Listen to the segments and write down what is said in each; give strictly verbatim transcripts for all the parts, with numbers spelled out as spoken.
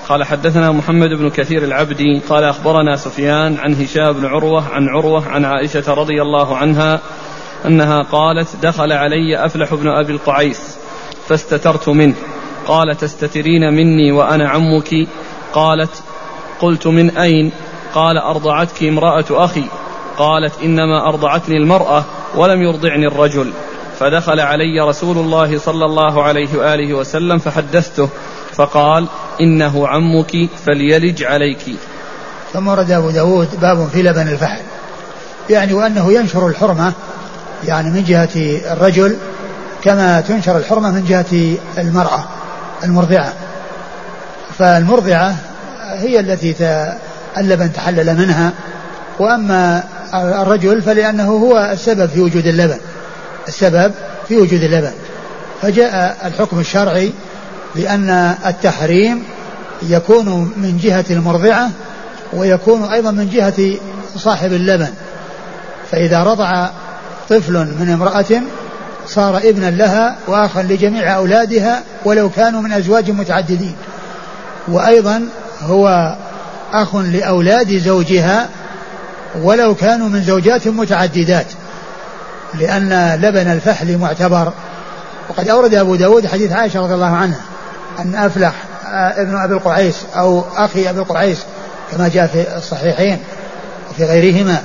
قال حدثنا محمد بن كثير العبدي قال أخبرنا سفيان عن هشام بن عروة عن عروة عن عائشة رضي الله عنها أنها قالت دخل علي أفلح بن أبي القعيس فاستترت منه قال تستترين مني وأنا عمك؟ قالت قلت من أين؟ قال أرضعتك امرأة أخي. قالت إنما أرضعتني المرأة ولم يرضعني الرجل. فدخل علي رسول الله صلى الله عليه وآله وسلم فحدثته فقال إنه عمك فليلج عليك. ثم ورد أبو داود باب في لبن الفحل، يعني وأنه ينشر الحرمة يعني من جهة الرجل كما تنشر الحرمة من جهة المرأة المرضعة. فالمرضعة هي التي اللبن تحلل منها، وأما الرجل فلأنه هو السبب في وجود اللبن السبب في وجود اللبن. فجاء الحكم الشرعي بأن التحريم يكون من جهة المرضعة ويكون أيضا من جهة صاحب اللبن. فإذا رضع طفل من امرأة صار ابنا لها وأخا لجميع أولادها ولو كانوا من أزواج متعددين، وأيضا هو أخ لأولاد زوجها ولو كانوا من زوجات متعددات، لأن لبن الفحل معتبر. وقد أورد أبو داود حديث عائشة رضي الله عنها أن أفلح ابن أبي القعيس أو أخي أبي القعيس كما جاء في الصحيحين وفي غيرهما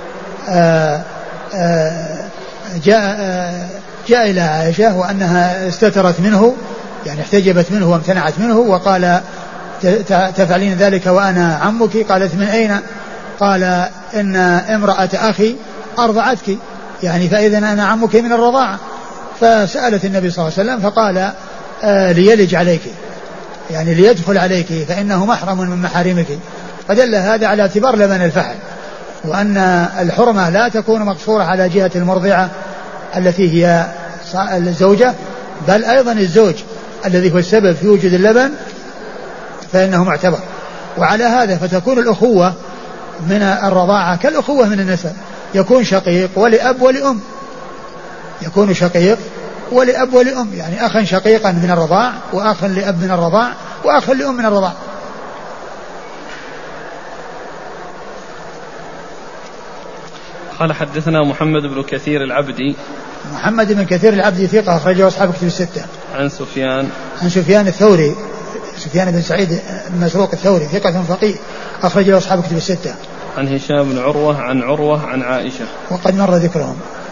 جاء, جاء إلى عائشة وأنها استترت منه، يعني احتجبت منه وامتنعت منه، وقال تفعلين ذلك وأنا عمك؟ قالت من أين؟ قال إن امرأة أخي أرضعتك، يعني فإذا أنا عمك من الرضاعة. فسألت النبي صلى الله عليه وسلم فقال آه ليلج عليك، يعني ليدخل عليك فإنه محرم من محارمك. فدل هذا على اعتبار لبن الفحل، وأن الحرمة لا تكون مقصورة على جهة المرضعة التي هي الزوجة، بل أيضا الزوج الذي هو السبب في وجود اللبن فإنه معتبر. وعلى هذا فتكون الأخوة من الرضاعة كالأخوة من النسب، يكون شقيق ولأب ولأم، يكون شقيق ولأب ولأم، يعني أخا شقيقا من الرضاع وأخا لأب من الرضاع وأخا لأم من الرضاع. قال حدثنا محمد بن كثير العبدي. محمد بن كثير العبدي ثقة أخرجه أصحاب كتب الستة. عن سفيان عن سفيان الثوري سفيان بن سعيد المسروق الثوري ثقة فقيه أخرجه أصحاب كتب الستة. عن هشام بن عروة عن عروة عن عائشة وقد مر ذكرهم.